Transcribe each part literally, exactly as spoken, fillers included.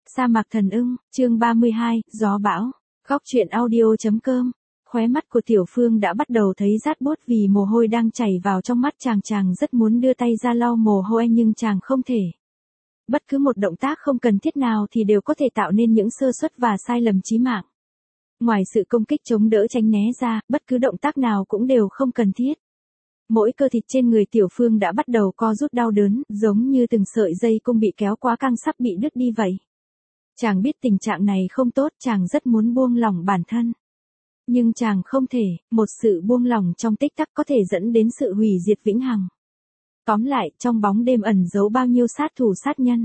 Sa mạc thần ưng, chương ba mươi hai, gió bão. Góc truyện audio.com. Khóe mắt của Tiểu Phương đã bắt đầu thấy rát buốt vì mồ hôi đang chảy vào trong mắt chàng. Chàng rất muốn đưa tay ra lau mồ hôi nhưng chàng không thể. Bất cứ một động tác không cần thiết nào thì đều có thể tạo nên những sơ suất và sai lầm chí mạng. Ngoài sự công kích chống đỡ tránh né ra, bất cứ động tác nào cũng đều không cần thiết. Mỗi cơ thịt trên người Tiểu Phương đã bắt đầu co rút đau đớn, giống như từng sợi dây cung bị kéo quá căng sắp bị đứt đi vậy. Chàng biết tình trạng này không tốt, chàng rất muốn buông lỏng bản thân. Nhưng chàng không thể, một sự buông lỏng trong tích tắc có thể dẫn đến sự hủy diệt vĩnh hằng. Tóm lại, trong bóng đêm ẩn giấu bao nhiêu sát thủ sát nhân.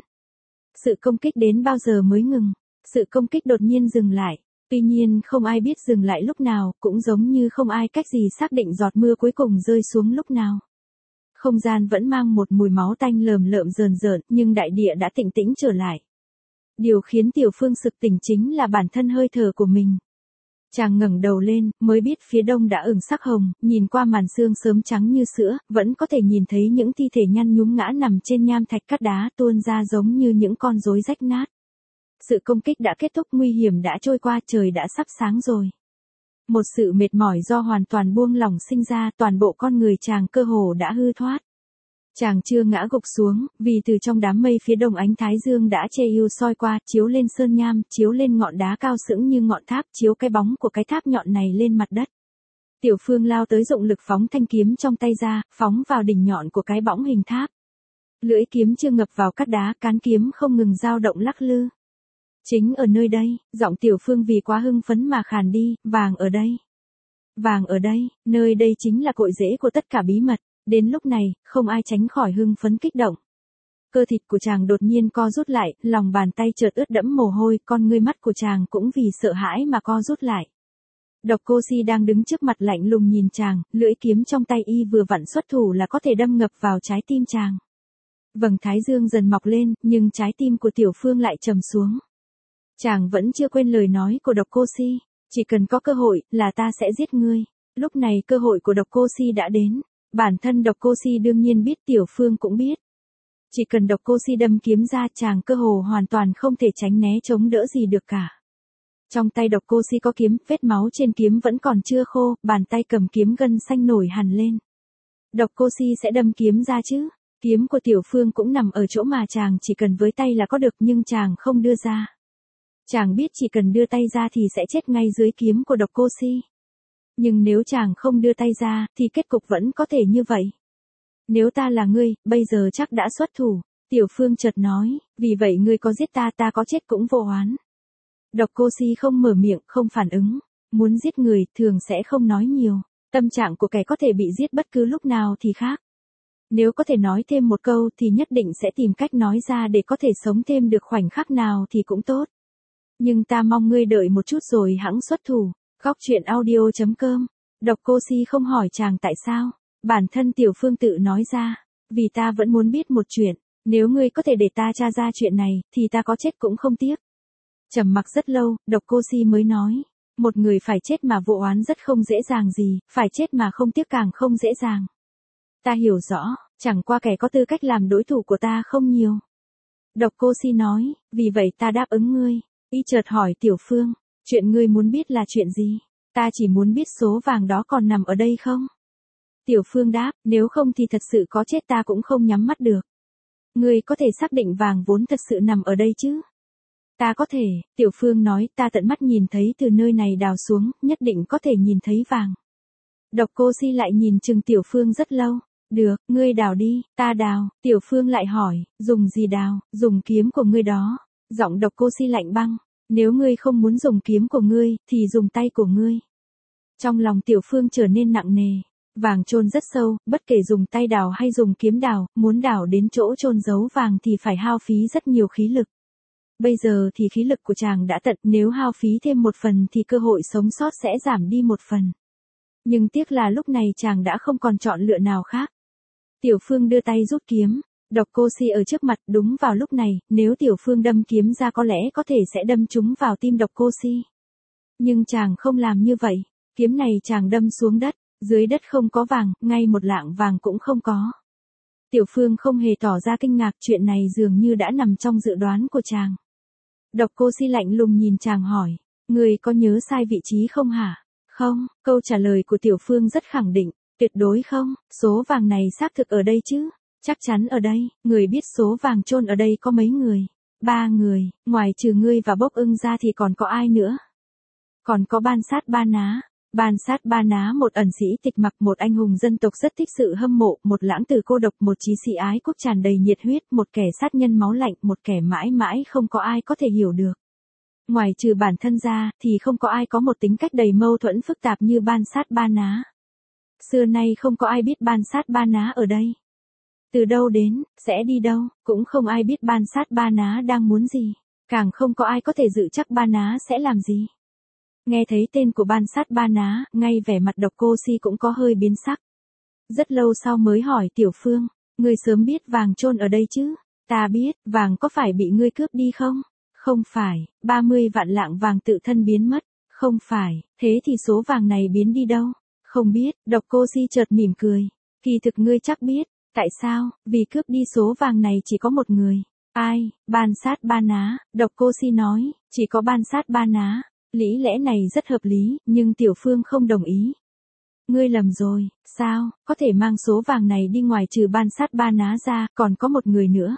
Sự công kích đến bao giờ mới ngừng? Sự công kích đột nhiên dừng lại. Tuy nhiên không ai biết dừng lại lúc nào, cũng giống như không ai cách gì xác định giọt mưa cuối cùng rơi xuống lúc nào. Không gian vẫn mang một mùi máu tanh lờm lợm rờn rợn, nhưng đại địa đã tĩnh tĩnh trở lại. Điều khiến Tiểu Phương sực tỉnh chính là bản thân hơi thở của mình. Chàng ngẩng đầu lên, mới biết phía đông đã ửng sắc hồng, nhìn qua màn sương sớm trắng như sữa, vẫn có thể nhìn thấy những thi thể nhăn nhúm ngã nằm trên nham thạch cát đá tuôn ra giống như những con rối rách nát. Sự công kích đã kết thúc, nguy hiểm đã trôi qua, trời đã sắp sáng rồi. Một sự mệt mỏi do hoàn toàn buông lỏng sinh ra, toàn bộ con người chàng cơ hồ đã hư thoát. Chàng chưa ngã gục xuống, vì từ trong đám mây phía đông ánh thái dương đã che yêu soi qua, chiếu lên sơn nham, chiếu lên ngọn đá cao sững như ngọn tháp, chiếu cái bóng của cái tháp nhọn này lên mặt đất. Tiểu Phương lao tới dụng lực phóng thanh kiếm trong tay ra, phóng vào đỉnh nhọn của cái bõng hình tháp. Lưỡi kiếm chưa ngập vào cát đá, cán kiếm không ngừng dao động lắc lư. Chính ở nơi đây, giọng Tiểu Phương vì quá hưng phấn mà khàn đi, vàng ở đây. Vàng ở đây, nơi đây chính là cội rễ của tất cả bí mật. Đến lúc này, không ai tránh khỏi hưng phấn kích động. Cơ thịt của chàng đột nhiên co rút lại, lòng bàn tay chợt ướt đẫm mồ hôi, con ngươi mắt của chàng cũng vì sợ hãi mà co rút lại. Độc Cô Si đang đứng trước mặt lạnh lùng nhìn chàng, lưỡi kiếm trong tay y vừa vặn xuất thủ là có thể đâm ngập vào trái tim chàng. Vầng thái dương dần mọc lên, nhưng trái tim của Tiểu Phương lại trầm xuống. Chàng vẫn chưa quên lời nói của Độc Cô Si, chỉ cần có cơ hội, là ta sẽ giết ngươi. Lúc này cơ hội của Độc Cô Si đã đến. Bản thân Độc Cô Si đương nhiên biết, Tiểu Phương cũng biết. Chỉ cần Độc Cô Si đâm kiếm ra, chàng cơ hồ hoàn toàn không thể tránh né chống đỡ gì được cả. Trong tay Độc Cô Si có kiếm, vết máu trên kiếm vẫn còn chưa khô, bàn tay cầm kiếm gân xanh nổi hẳn lên. Độc Cô Si sẽ đâm kiếm ra chứ? Kiếm của Tiểu Phương cũng nằm ở chỗ mà chàng chỉ cần với tay là có được, nhưng chàng không đưa ra. Chàng biết chỉ cần đưa tay ra thì sẽ chết ngay dưới kiếm của Độc Cô Si. Nhưng nếu chàng không đưa tay ra, thì kết cục vẫn có thể như vậy. Nếu ta là ngươi, bây giờ chắc đã xuất thủ. Tiểu Phương chợt nói, vì vậy ngươi có giết ta, ta có chết cũng vô oán. Độc Cô Si không mở miệng, không phản ứng. Muốn giết người, thường sẽ không nói nhiều. Tâm trạng của kẻ có thể bị giết bất cứ lúc nào thì khác. Nếu có thể nói thêm một câu thì nhất định sẽ tìm cách nói ra để có thể sống thêm được khoảnh khắc nào thì cũng tốt. Nhưng ta mong ngươi đợi một chút rồi hẵng xuất thủ. Góc truyện audio.com. Độc Cô Si không hỏi chàng tại sao. Bản thân Tiểu Phương tự nói ra. Vì ta vẫn muốn biết một chuyện. Nếu ngươi có thể để ta tra ra chuyện này, thì ta có chết cũng không tiếc. Trầm mặc rất lâu, Độc Cô Si mới nói. Một người phải chết mà vô oán rất không dễ dàng gì, phải chết mà không tiếc càng không dễ dàng. Ta hiểu rõ, chẳng qua kẻ có tư cách làm đối thủ của ta không nhiều. Độc Cô Si nói, vì vậy ta đáp ứng ngươi. Y chợt hỏi Tiểu Phương. Chuyện ngươi muốn biết là chuyện gì? Ta chỉ muốn biết số vàng đó còn nằm ở đây không? Tiểu Phương đáp, nếu không thì thật sự có chết ta cũng không nhắm mắt được. Ngươi có thể xác định vàng vốn thật sự nằm ở đây chứ? Ta có thể, Tiểu Phương nói, ta tận mắt nhìn thấy từ nơi này đào xuống, nhất định có thể nhìn thấy vàng. Độc Cô Si lại nhìn chừng Tiểu Phương rất lâu. Được, ngươi đào đi, ta đào. Tiểu Phương lại hỏi, dùng gì đào? Dùng kiếm của ngươi đó. Giọng Độc Cô Si lạnh băng. Nếu ngươi không muốn dùng kiếm của ngươi, thì dùng tay của ngươi. Trong lòng Tiểu Phương trở nên nặng nề. Vàng chôn rất sâu, bất kể dùng tay đào hay dùng kiếm đào, muốn đào đến chỗ chôn giấu vàng thì phải hao phí rất nhiều khí lực. Bây giờ thì khí lực của chàng đã tận, nếu hao phí thêm một phần thì cơ hội sống sót sẽ giảm đi một phần. Nhưng tiếc là lúc này chàng đã không còn chọn lựa nào khác. Tiểu Phương đưa tay rút kiếm. Độc Cô Si ở trước mặt, đúng vào lúc này, nếu Tiểu Phương đâm kiếm ra có lẽ có thể sẽ đâm trúng vào tim Độc Cô Si. Nhưng chàng không làm như vậy, kiếm này chàng đâm xuống đất, dưới đất không có vàng, ngay một lạng vàng cũng không có. Tiểu Phương không hề tỏ ra kinh ngạc, chuyện này dường như đã nằm trong dự đoán của chàng. Độc Cô Si lạnh lùng nhìn chàng hỏi, người có nhớ sai vị trí không hả? Không, câu trả lời của Tiểu Phương rất khẳng định, tuyệt đối không, số vàng này xác thực ở đây chứ, chắc chắn ở đây, người biết số vàng chôn ở đây có mấy người? Ba người, ngoài trừ ngươi và Bốc Ưng ra thì còn có ai nữa? Còn có Ban Sát Ba Ná. Ban Sát Ba Ná một ẩn sĩ tịch mặc, một anh hùng dân tộc rất thích sự hâm mộ, một lãng tử cô độc, một chí sĩ ái quốc tràn đầy nhiệt huyết, một kẻ sát nhân máu lạnh, một kẻ mãi mãi không có ai có thể hiểu được. Ngoài trừ bản thân ra, thì không có ai có một tính cách đầy mâu thuẫn phức tạp như Ban Sát Ba Ná. Xưa nay không có ai biết Ban Sát Ba Ná ở đây. Từ đâu đến, sẽ đi đâu, cũng không ai biết Ban Sát Ba Ná đang muốn gì. Càng không có ai có thể dự chắc Ba Ná sẽ làm gì. Nghe thấy tên của Ban Sát Ba Ná, ngay vẻ mặt Độc Cô Si cũng có hơi biến sắc. Rất lâu sau mới hỏi Tiểu Phương, ngươi sớm biết vàng chôn ở đây chứ? Ta biết, vàng có phải bị ngươi cướp đi không? Không phải, ba mươi vạn lạng vàng tự thân biến mất. Không phải, thế thì số vàng này biến đi đâu? Không biết, Độc Cô Si chợt mỉm cười. Kỳ thực ngươi chắc biết, tại sao? Vì cướp đi số vàng này chỉ có một người. Ai? Ban Sát Ba Ná, Độc Cô Si nói, chỉ có Ban Sát Ba Ná. Lý lẽ này rất hợp lý, nhưng Tiểu Phương không đồng ý. Ngươi lầm rồi, sao, có thể mang số vàng này đi ngoài trừ Ban Sát Ba Ná ra, còn có một người nữa.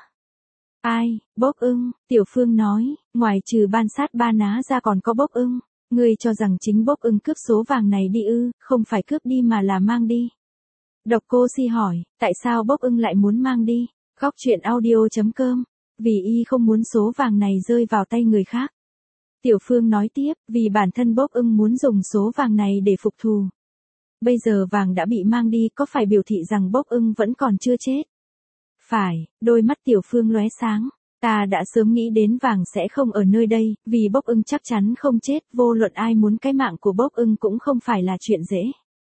Ai? Bốc Ưng, Tiểu Phương nói, ngoài trừ Ban Sát Ba Ná ra còn có Bốc Ưng. Ngươi cho rằng chính Bốc Ưng cướp số vàng này đi ư, không phải cướp đi mà là mang đi. Độc Cô Si hỏi, tại sao Bốc Ưng lại muốn mang đi? Góc truyện audio chấm com, vì y không muốn số vàng này rơi vào tay người khác. Tiểu Phương nói tiếp, vì bản thân Bốc Ưng muốn dùng số vàng này để phục thù. Bây giờ vàng đã bị mang đi, có phải biểu thị rằng Bốc Ưng vẫn còn chưa chết? Phải, đôi mắt Tiểu Phương lóe sáng. Ta đã sớm nghĩ đến vàng sẽ không ở nơi đây, vì Bốc Ưng chắc chắn không chết, vô luận ai muốn cái mạng của Bốc Ưng cũng không phải là chuyện dễ.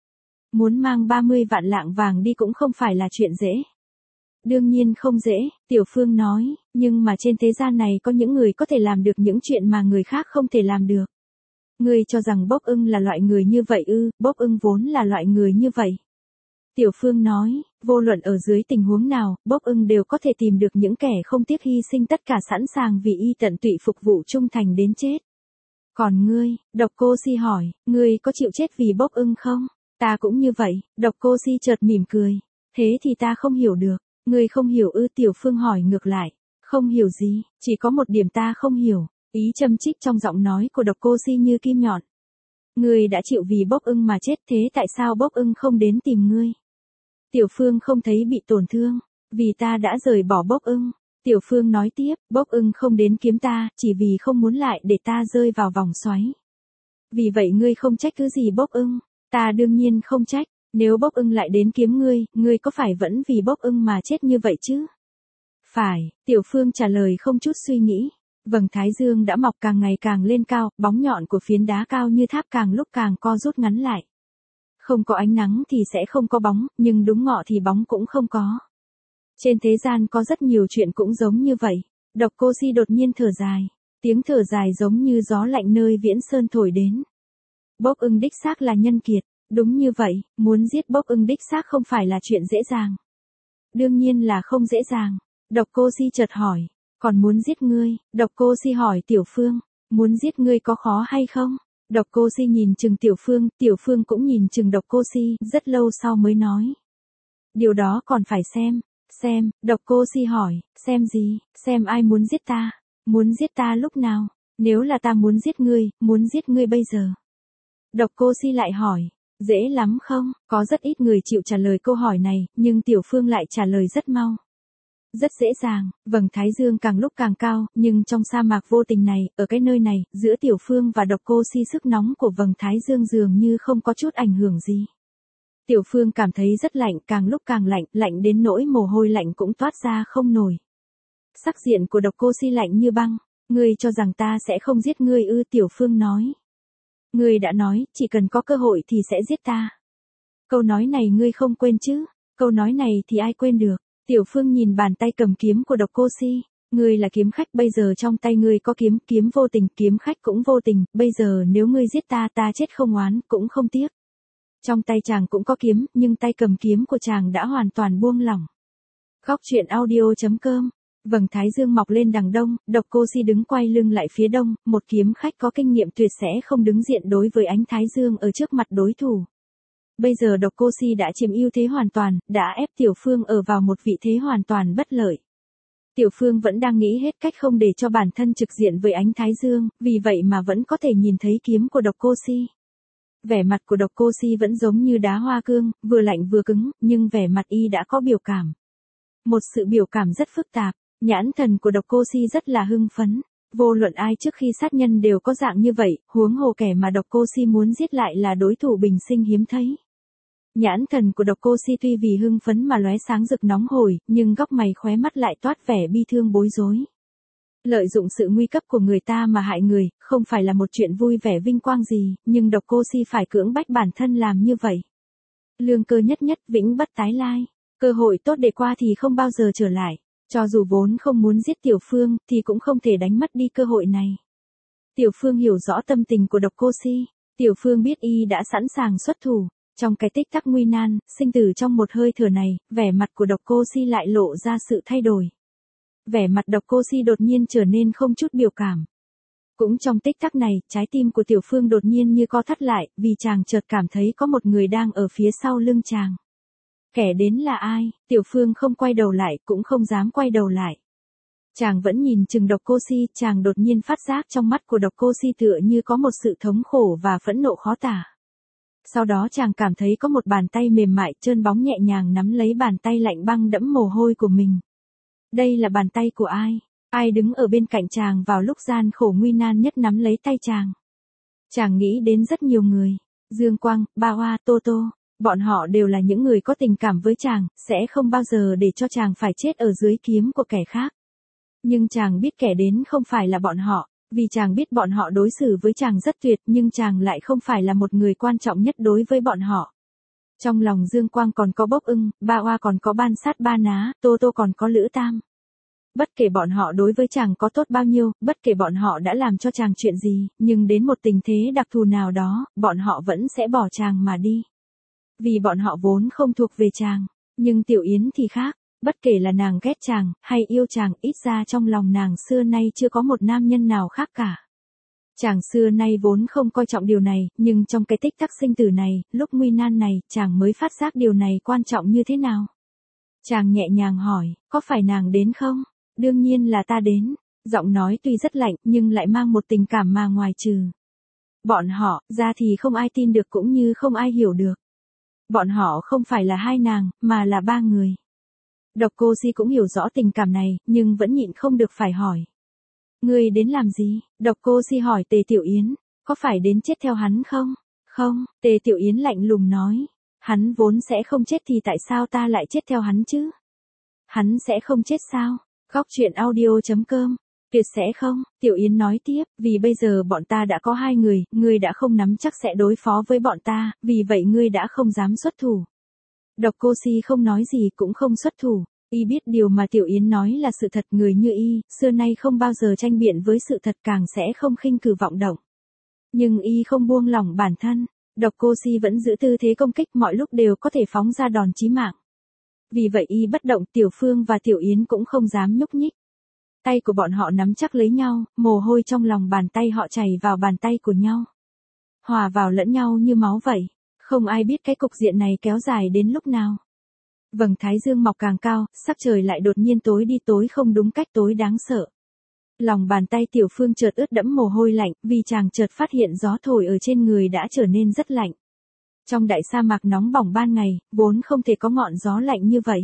Muốn mang ba mươi vạn lạng vàng đi cũng không phải là chuyện dễ. Đương nhiên không dễ, Tiểu Phương nói, nhưng mà trên thế gian này có những người có thể làm được những chuyện mà người khác không thể làm được. Ngươi cho rằng Bốc Ưng là loại người như vậy ư? Bốc Ưng vốn là loại người như vậy. Tiểu Phương nói, vô luận ở dưới tình huống nào, Bốc Ưng đều có thể tìm được những kẻ không tiếc hy sinh tất cả, sẵn sàng vì y tận tụy phục vụ trung thành đến chết. Còn ngươi? Độc Cô Si hỏi, ngươi có chịu chết vì Bốc Ưng không? Ta cũng như vậy. Độc Cô Si chợt mỉm cười. Thế thì ta không hiểu được. Ngươi không hiểu ư? Tiểu Phương hỏi ngược lại. Không hiểu gì, chỉ có một điểm ta không hiểu. Ý châm chích trong giọng nói của Độc Cô Si như kim nhọn. Ngươi đã chịu vì Bốc Ưng mà chết, thế tại sao Bốc Ưng không đến tìm ngươi? Tiểu Phương không thấy bị tổn thương, vì ta đã rời bỏ Bốc Ưng. Tiểu Phương nói tiếp, Bốc Ưng không đến kiếm ta, chỉ vì không muốn lại để ta rơi vào vòng xoáy. Vì vậy ngươi không trách cứ gì Bốc Ưng? Ta đương nhiên không trách, nếu Bốc Ưng lại đến kiếm ngươi, ngươi có phải vẫn vì Bốc Ưng mà chết như vậy chứ? Phải, Tiểu Phương trả lời không chút suy nghĩ. Vầng thái dương đã mọc càng ngày càng lên cao, bóng nhọn của phiến đá cao như tháp càng lúc càng co rút ngắn lại. Không có ánh nắng thì sẽ không có bóng, nhưng đúng ngọ thì bóng cũng không có. Trên thế gian có rất nhiều chuyện cũng giống như vậy. Độc Cô Si đột nhiên thở dài. Tiếng thở dài giống như gió lạnh nơi Viễn Sơn thổi đến. Bốc Ưng đích xác là nhân kiệt. Đúng như vậy, muốn giết Bốc Ưng đích xác không phải là chuyện dễ dàng. Đương nhiên là không dễ dàng. Độc Cô Si chợt hỏi. Còn muốn giết ngươi? Độc Cô Si hỏi Tiểu Phương. Muốn giết ngươi có khó hay không? Độc Cô Si nhìn chừng Tiểu Phương, Tiểu Phương cũng nhìn chừng Độc Cô Si, rất lâu sau mới nói. Điều đó còn phải xem. Xem, Độc Cô Si hỏi, xem gì? Xem ai muốn giết ta? Muốn giết ta lúc nào? Nếu là ta muốn giết ngươi, muốn giết ngươi bây giờ. Độc Cô Si lại hỏi, dễ lắm không? Có rất ít người chịu trả lời câu hỏi này, nhưng Tiểu Phương lại trả lời rất mau. Rất dễ dàng, vầng thái dương càng lúc càng cao, nhưng trong sa mạc vô tình này, ở cái nơi này, giữa Tiểu Phương và Độc Cô Si sức nóng của vầng thái dương dường như không có chút ảnh hưởng gì. Tiểu Phương cảm thấy rất lạnh, càng lúc càng lạnh, lạnh đến nỗi mồ hôi lạnh cũng toát ra không nổi. Sắc diện của Độc Cô Si lạnh như băng. Ngươi cho rằng ta sẽ không giết ngươi ư? Tiểu Phương nói. Ngươi đã nói, chỉ cần có cơ hội thì sẽ giết ta. Câu nói này ngươi không quên chứ? Câu nói này thì ai quên được? Tiểu Phương nhìn bàn tay cầm kiếm của Độc Cô Si. Ngươi là kiếm khách, bây giờ trong tay ngươi có kiếm, kiếm vô tình, kiếm khách cũng vô tình, bây giờ nếu ngươi giết ta, ta chết không oán, cũng không tiếc. Trong tay chàng cũng có kiếm, nhưng tay cầm kiếm của chàng đã hoàn toàn buông lỏng. Góc truyện audio chấm com Vầng thái dương mọc lên đằng đông, Độc Cô Si đứng quay lưng lại phía đông, một kiếm khách có kinh nghiệm tuyệt sẽ không đứng diện đối với ánh thái dương ở trước mặt đối thủ. Bây giờ Độc Cô Si đã chiếm ưu thế hoàn toàn, đã ép Tiểu Phương ở vào một vị thế hoàn toàn bất lợi. Tiểu Phương vẫn đang nghĩ hết cách không để cho bản thân trực diện với ánh thái dương, vì vậy mà vẫn có thể nhìn thấy kiếm của Độc Cô Si. Vẻ mặt của Độc Cô Si vẫn giống như đá hoa cương, vừa lạnh vừa cứng, nhưng vẻ mặt y đã có biểu cảm. Một sự biểu cảm rất phức tạp, nhãn thần của Độc Cô Si rất là hưng phấn. Vô luận ai trước khi sát nhân đều có dạng như vậy, huống hồ kẻ mà Độc Cô Si muốn giết lại là đối thủ bình sinh hiếm thấy. Nhãn thần của Độc Cô Si tuy vì hưng phấn mà lóe sáng rực nóng hổi, nhưng góc mày khóe mắt lại toát vẻ bi thương bối rối. Lợi dụng sự nguy cấp của người ta mà hại người, không phải là một chuyện vui vẻ vinh quang gì, nhưng Độc Cô Si phải cưỡng bách bản thân làm như vậy. Lương cơ nhất nhất vĩnh bất tái lai, cơ hội tốt để qua thì không bao giờ trở lại, cho dù vốn không muốn giết Tiểu Phương, thì cũng không thể đánh mất đi cơ hội này. Tiểu Phương hiểu rõ tâm tình của Độc Cô Si, Tiểu Phương biết y đã sẵn sàng xuất thủ. Trong cái tích tắc nguy nan, sinh tử trong một hơi thở này, vẻ mặt của Độc Cô Si lại lộ ra sự thay đổi. Vẻ mặt Độc Cô Si đột nhiên trở nên không chút biểu cảm. Cũng trong tích tắc này, trái tim của Tiểu Phương đột nhiên như co thắt lại, vì chàng chợt cảm thấy có một người đang ở phía sau lưng chàng. Kẻ đến là ai? Tiểu Phương không quay đầu lại, cũng không dám quay đầu lại. Chàng vẫn nhìn chừng Độc Cô Si, chàng đột nhiên phát giác trong mắt của Độc Cô Si tựa như có một sự thống khổ và phẫn nộ khó tả. Sau đó chàng cảm thấy có một bàn tay mềm mại trơn bóng nhẹ nhàng nắm lấy bàn tay lạnh băng đẫm mồ hôi của mình. Đây là bàn tay của ai? Ai đứng ở bên cạnh chàng vào lúc gian khổ nguy nan nhất nắm lấy tay chàng? Chàng nghĩ đến rất nhiều người. Dương Quang, Ba Hoa, Tô Tô. Bọn họ đều là những người có tình cảm với chàng, sẽ không bao giờ để cho chàng phải chết ở dưới kiếm của kẻ khác. Nhưng chàng biết kẻ đến không phải là bọn họ. Vì chàng biết bọn họ đối xử với chàng rất tuyệt, nhưng chàng lại không phải là một người quan trọng nhất đối với bọn họ. Trong lòng Dương Quang còn có Bốc Ưng, Ba Hoa còn có Ban Sát Ba Ná, Tô Tô còn có Lữ Tam. Bất kể bọn họ đối với chàng có tốt bao nhiêu, bất kể bọn họ đã làm cho chàng chuyện gì, nhưng đến một tình thế đặc thù nào đó, bọn họ vẫn sẽ bỏ chàng mà đi. Vì bọn họ vốn không thuộc về chàng. Nhưng Tiểu Yến thì khác. Bất kể là nàng ghét chàng, hay yêu chàng, ít ra trong lòng nàng xưa nay chưa có một nam nhân nào khác cả. Chàng xưa nay vốn không coi trọng điều này, nhưng trong cái tích tắc sinh tử này, lúc nguy nan này, chàng mới phát giác điều này quan trọng như thế nào. Chàng nhẹ nhàng hỏi, có phải nàng đến không? Đương nhiên là ta đến. Giọng nói tuy rất lạnh, nhưng lại mang một tình cảm mà ngoài trừ bọn họ, ra thì không ai tin được cũng như không ai hiểu được. Bọn họ không phải là hai nàng, mà là ba người. Độc Cô Si cũng hiểu rõ tình cảm này, nhưng vẫn nhịn không được phải hỏi. Ngươi đến làm gì? Độc Cô Si hỏi Tề Tiểu Yến, có phải đến chết theo hắn không? Không, Tề Tiểu Yến lạnh lùng nói. Hắn vốn sẽ không chết thì tại sao ta lại chết theo hắn chứ? Hắn sẽ không chết sao? Góc truyện audio chấm com. Tuyệt sẽ không, Tiểu Yến nói tiếp, vì bây giờ bọn ta đã có hai người, ngươi đã không nắm chắc sẽ đối phó với bọn ta, vì vậy ngươi đã không dám xuất thủ. Độc Cô Si không nói gì cũng không xuất thủ, y biết điều mà Tiểu Yến nói là sự thật, người như y, xưa nay không bao giờ tranh biện với sự thật, càng sẽ không khinh cử vọng động. Nhưng y không buông lỏng bản thân, Độc Cô Si vẫn giữ tư thế công kích, mọi lúc đều có thể phóng ra đòn chí mạng. Vì vậy y bất động, Tiểu Phương và Tiểu Yến cũng không dám nhúc nhích. Tay của bọn họ nắm chắc lấy nhau, mồ hôi trong lòng bàn tay họ chảy vào bàn tay của nhau. Hòa vào lẫn nhau như máu vậy. Không ai biết cái cục diện này kéo dài đến lúc nào. Vầng thái dương mọc càng cao, sắc trời lại đột nhiên tối đi, tối không đúng cách, tối đáng sợ. Lòng bàn tay Tiểu Phương chợt ướt đẫm mồ hôi lạnh, vì chàng chợt phát hiện gió thổi ở trên người đã trở nên rất lạnh. Trong đại sa mạc nóng bỏng ban ngày, vốn không thể có ngọn gió lạnh như vậy.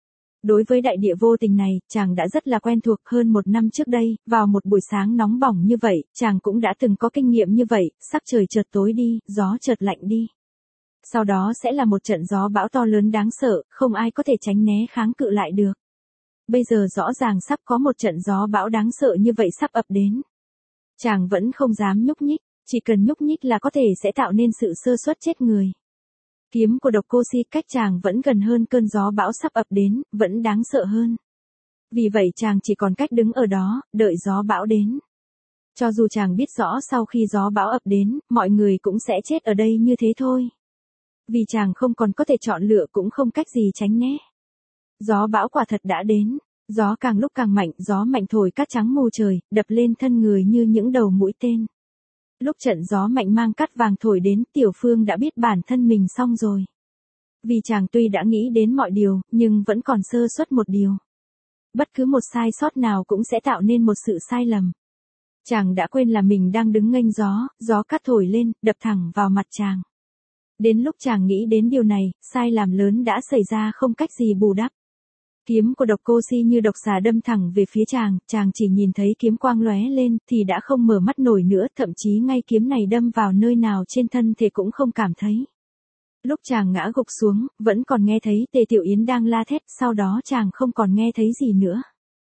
Đối với đại địa vô tình này, chàng đã rất là quen thuộc. Hơn một năm trước đây, vào một buổi sáng nóng bỏng như vậy, chàng cũng đã từng có kinh nghiệm như vậy, sắc trời chợt tối đi, gió chợt lạnh đi. Sau đó sẽ là một trận gió bão to lớn đáng sợ, không ai có thể tránh né kháng cự lại được. Bây giờ rõ ràng sắp có một trận gió bão đáng sợ như vậy sắp ập đến. Chàng vẫn không dám nhúc nhích, chỉ cần nhúc nhích là có thể sẽ tạo nên sự sơ suất chết người. Kiếm của Độc Cô Si cách chàng vẫn gần hơn cơn gió bão sắp ập đến, vẫn đáng sợ hơn. Vì vậy chàng chỉ còn cách đứng ở đó, đợi gió bão đến. Cho dù chàng biết rõ sau khi gió bão ập đến, mọi người cũng sẽ chết ở đây như thế thôi. Vì chàng không còn có thể chọn lựa, cũng không cách gì tránh né. Gió bão quả thật đã đến. Gió càng lúc càng mạnh, gió mạnh thổi cát trắng mù trời, đập lên thân người như những đầu mũi tên. Lúc trận gió mạnh mang cát vàng thổi đến, Tiểu Phương đã biết bản thân mình xong rồi. Vì chàng tuy đã nghĩ đến mọi điều, nhưng vẫn còn sơ suất một điều. Bất cứ một sai sót nào cũng sẽ tạo nên một sự sai lầm. Chàng đã quên là mình đang đứng nghênh gió, gió cát thổi lên, đập thẳng vào mặt chàng. Đến lúc chàng nghĩ đến điều này, sai lầm lớn đã xảy ra không cách gì bù đắp. Kiếm của Độc Cô Si như độc xà đâm thẳng về phía chàng, chàng chỉ nhìn thấy kiếm quang lóe lên thì đã không mở mắt nổi nữa, thậm chí ngay kiếm này đâm vào nơi nào trên thân thể cũng không cảm thấy. Lúc chàng ngã gục xuống, vẫn còn nghe thấy Tề Tiểu Yến đang la thét, sau đó chàng không còn nghe thấy gì nữa.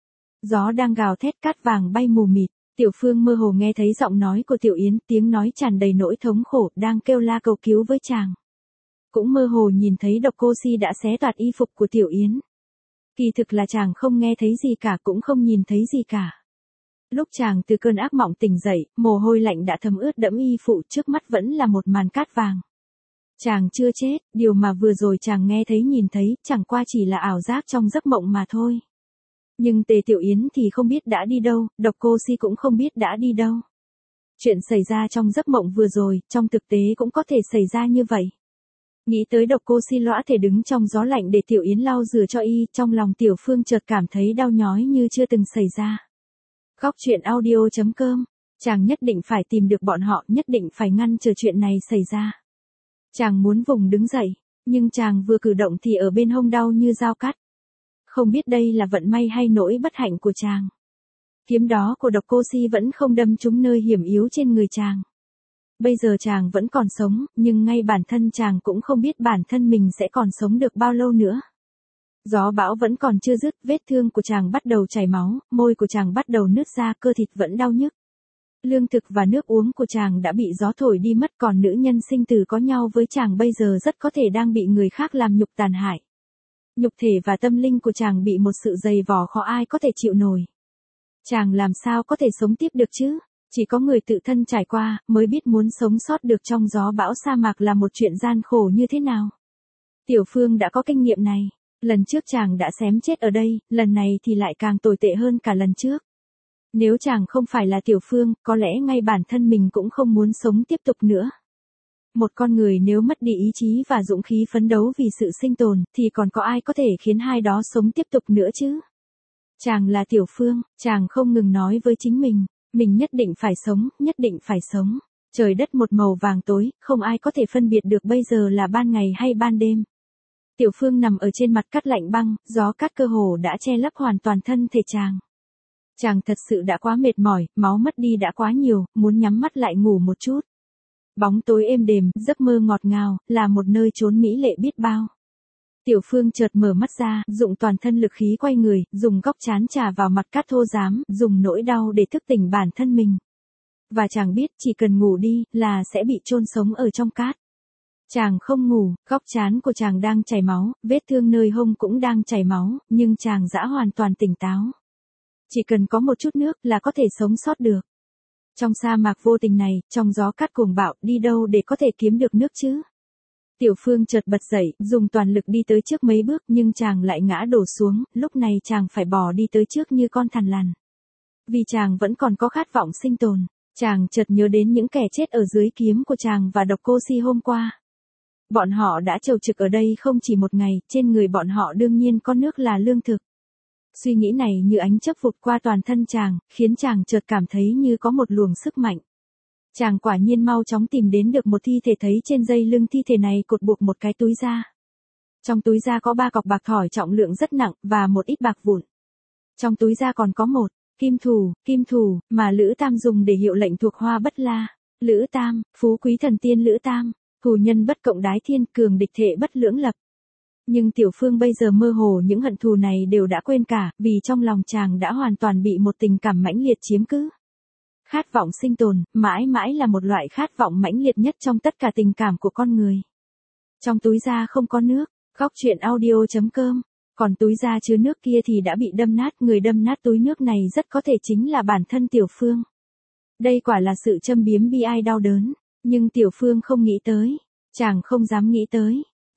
Gió đang gào thét, cát vàng bay mù mịt, Tiểu Phương mơ hồ nghe thấy giọng nói của Tiểu Yến, tiếng nói tràn đầy nỗi thống khổ, đang kêu la cầu cứu với chàng. Cũng mơ hồ nhìn thấy Độc Cô Si đã xé toạc y phục của Tiểu Yến. Kỳ thực là chàng không nghe thấy gì cả, cũng không nhìn thấy gì cả. Lúc chàng từ cơn ác mộng tỉnh dậy, mồ hôi lạnh đã thấm ướt đẫm y phục, trước mắt vẫn là một màn cát vàng. Chàng chưa chết, điều mà vừa rồi chàng nghe thấy nhìn thấy, chẳng qua chỉ là ảo giác trong giấc mộng mà thôi. Nhưng Tề Tiểu Yến thì không biết đã đi đâu, Độc Cô Si cũng không biết đã đi đâu. Chuyện xảy ra trong giấc mộng vừa rồi, trong thực tế cũng có thể xảy ra như vậy. Nghĩ tới Độc Cô Si lõa thể đứng trong gió lạnh để Tiểu Yến lau rửa cho y, trong lòng Tiểu Phương chợt cảm thấy đau nhói như chưa từng xảy ra. Góc truyện audio chấm com, chàng nhất định phải tìm được bọn họ, nhất định phải ngăn chờ chuyện này xảy ra. Chàng muốn vùng đứng dậy, nhưng chàng vừa cử động thì ở bên hông đau như dao cắt. Không biết đây là vận may hay nỗi bất hạnh của chàng. Kiếm đó của Độc Cô Si vẫn không đâm trúng nơi hiểm yếu trên người chàng. Bây giờ chàng vẫn còn sống, nhưng ngay bản thân chàng cũng không biết bản thân mình sẽ còn sống được bao lâu nữa. Gió bão vẫn còn chưa dứt, vết thương của chàng bắt đầu chảy máu, môi của chàng bắt đầu nứt ra, cơ thịt vẫn đau nhức. Lương thực và nước uống của chàng đã bị gió thổi đi mất, còn nữ nhân sinh tử có nhau với chàng bây giờ rất có thể đang bị người khác làm nhục tàn hại. Nhục thể và tâm linh của chàng bị một sự dày vò khó ai có thể chịu nổi. Chàng làm sao có thể sống tiếp được chứ? Chỉ có người tự thân trải qua, mới biết muốn sống sót được trong gió bão sa mạc là một chuyện gian khổ như thế nào. Tiểu Phương đã có kinh nghiệm này. Lần trước chàng đã xém chết ở đây, lần này thì lại càng tồi tệ hơn cả lần trước. Nếu chàng không phải là Tiểu Phương, có lẽ ngay bản thân mình cũng không muốn sống tiếp tục nữa. Một con người nếu mất đi ý chí và dũng khí phấn đấu vì sự sinh tồn, thì còn có ai có thể khiến hai đó sống tiếp tục nữa chứ? Chàng là Tiểu Phương, chàng không ngừng nói với chính mình, mình nhất định phải sống, nhất định phải sống. Trời đất một màu vàng tối, không ai có thể phân biệt được bây giờ là ban ngày hay ban đêm. Tiểu Phương nằm ở trên mặt cát lạnh băng, gió cát cơ hồ đã che lấp hoàn toàn thân thể chàng. Chàng thật sự đã quá mệt mỏi, máu mất đi đã quá nhiều, muốn nhắm mắt lại ngủ một chút. Bóng tối êm đềm, giấc mơ ngọt ngào, là một nơi trốn mỹ lệ biết bao. Tiểu Phương chợt mở mắt ra, dụng toàn thân lực khí quay người, dùng góc trán chà vào mặt cát thô rám, dùng nỗi đau để thức tỉnh bản thân mình. Và chàng biết chỉ cần ngủ đi, là sẽ bị chôn sống ở trong cát. Chàng không ngủ, góc trán của chàng đang chảy máu, vết thương nơi hông cũng đang chảy máu, nhưng chàng đã hoàn toàn tỉnh táo. Chỉ cần có một chút nước là có thể sống sót được. Trong sa mạc vô tình này, trong gió cát cuồng bạo, đi đâu để có thể kiếm được nước chứ? Tiểu Phương chợt bật dậy, dùng toàn lực đi tới trước mấy bước, nhưng chàng lại ngã đổ xuống, lúc này chàng phải bò đi tới trước như con thằn lằn. Vì chàng vẫn còn có khát vọng sinh tồn, chàng chợt nhớ đến những kẻ chết ở dưới kiếm của chàng và Độc Cô Si hôm qua. Bọn họ đã chầu trực ở đây không chỉ một ngày, trên người bọn họ đương nhiên có nước là lương thực. Suy nghĩ này như ánh chớp vụt qua toàn thân chàng, khiến chàng chợt cảm thấy như có một luồng sức mạnh. Chàng quả nhiên mau chóng tìm đến được một thi thể, thấy trên dây lưng thi thể này cột buộc một cái túi da. Trong túi da có ba cọc bạc thỏi trọng lượng rất nặng, và một ít bạc vụn. Trong túi da còn có một kim thù, kim thù, mà Lữ Tam dùng để hiệu lệnh thuộc Hoa Bất La. Lữ Tam, phú quý thần tiên Lữ Tam, thù nhân bất cộng đái thiên, cường địch thệ bất lưỡng lập. Nhưng Tiểu Phương bây giờ mơ hồ những hận thù này đều đã quên cả, vì trong lòng chàng đã hoàn toàn bị một tình cảm mãnh liệt chiếm cứ. Khát vọng sinh tồn, mãi mãi là một loại khát vọng mãnh liệt nhất trong tất cả tình cảm của con người. Trong túi da không có nước, góc truyện audio chấm com, còn túi da chứa nước kia thì đã bị đâm nát, người đâm nát túi nước này rất có thể chính là bản thân Tiểu Phương. Đây quả là sự châm biếm bi ai đau đớn, nhưng Tiểu Phương không nghĩ tới, chàng không dám nghĩ tới.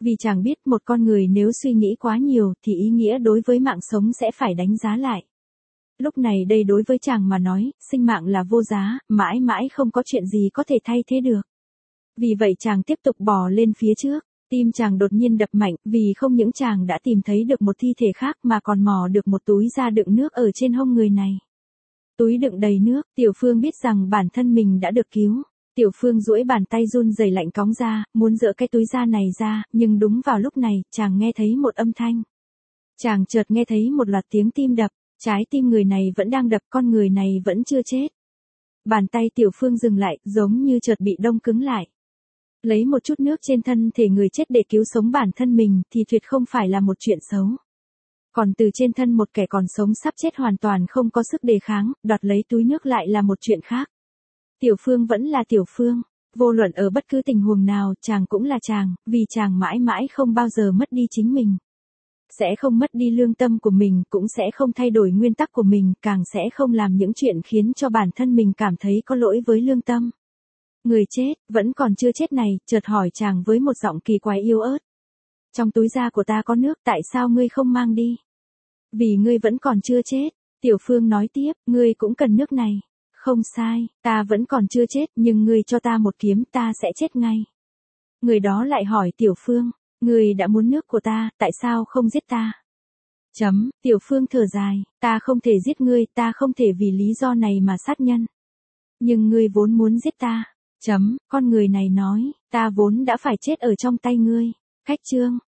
Vì chàng biết một con người nếu suy nghĩ quá nhiều thì ý nghĩa đối với mạng sống sẽ phải đánh giá lại. Lúc này đây đối với chàng mà nói, sinh mạng là vô giá, mãi mãi không có chuyện gì có thể thay thế được. Vì vậy chàng tiếp tục bò lên phía trước, tim chàng đột nhiên đập mạnh, vì không những chàng đã tìm thấy được một thi thể khác mà còn mò được một túi da đựng nước ở trên hông người này. Túi đựng đầy nước, Tiểu Phương biết rằng bản thân mình đã được cứu. Tiểu Phương duỗi bàn tay run rẩy lạnh cóng ra, muốn dỡ cái túi da này ra, nhưng đúng vào lúc này, chàng nghe thấy một âm thanh. Chàng chợt nghe thấy một loạt tiếng tim đập, trái tim người này vẫn đang đập, con người này vẫn chưa chết. Bàn tay Tiểu Phương dừng lại, giống như chợt bị đông cứng lại. Lấy một chút nước trên thân thể người chết để cứu sống bản thân mình thì tuyệt không phải là một chuyện xấu. Còn từ trên thân một kẻ còn sống sắp chết hoàn toàn không có sức đề kháng, đoạt lấy túi nước lại là một chuyện khác. Tiểu Phương vẫn là Tiểu Phương, vô luận ở bất cứ tình huống nào, chàng cũng là chàng, vì chàng mãi mãi không bao giờ mất đi chính mình. Sẽ không mất đi lương tâm của mình, cũng sẽ không thay đổi nguyên tắc của mình, càng sẽ không làm những chuyện khiến cho bản thân mình cảm thấy có lỗi với lương tâm. Người chết, vẫn còn chưa chết này, chợt hỏi chàng với một giọng kỳ quái yếu ớt. Trong túi da của ta có nước, tại sao ngươi không mang đi? Vì ngươi vẫn còn chưa chết. Tiểu Phương nói tiếp, ngươi cũng cần nước này. Không sai, ta vẫn còn chưa chết, nhưng ngươi cho ta một kiếm, ta sẽ chết ngay. Người đó lại hỏi Tiểu Phương, ngươi đã muốn nước của ta, tại sao không giết ta? Chấm, Tiểu Phương thở dài, ta không thể giết ngươi, ta không thể vì lý do này mà sát nhân. Nhưng ngươi vốn muốn giết ta. Chấm, con người này nói, ta vốn đã phải chết ở trong tay ngươi. Cách chương.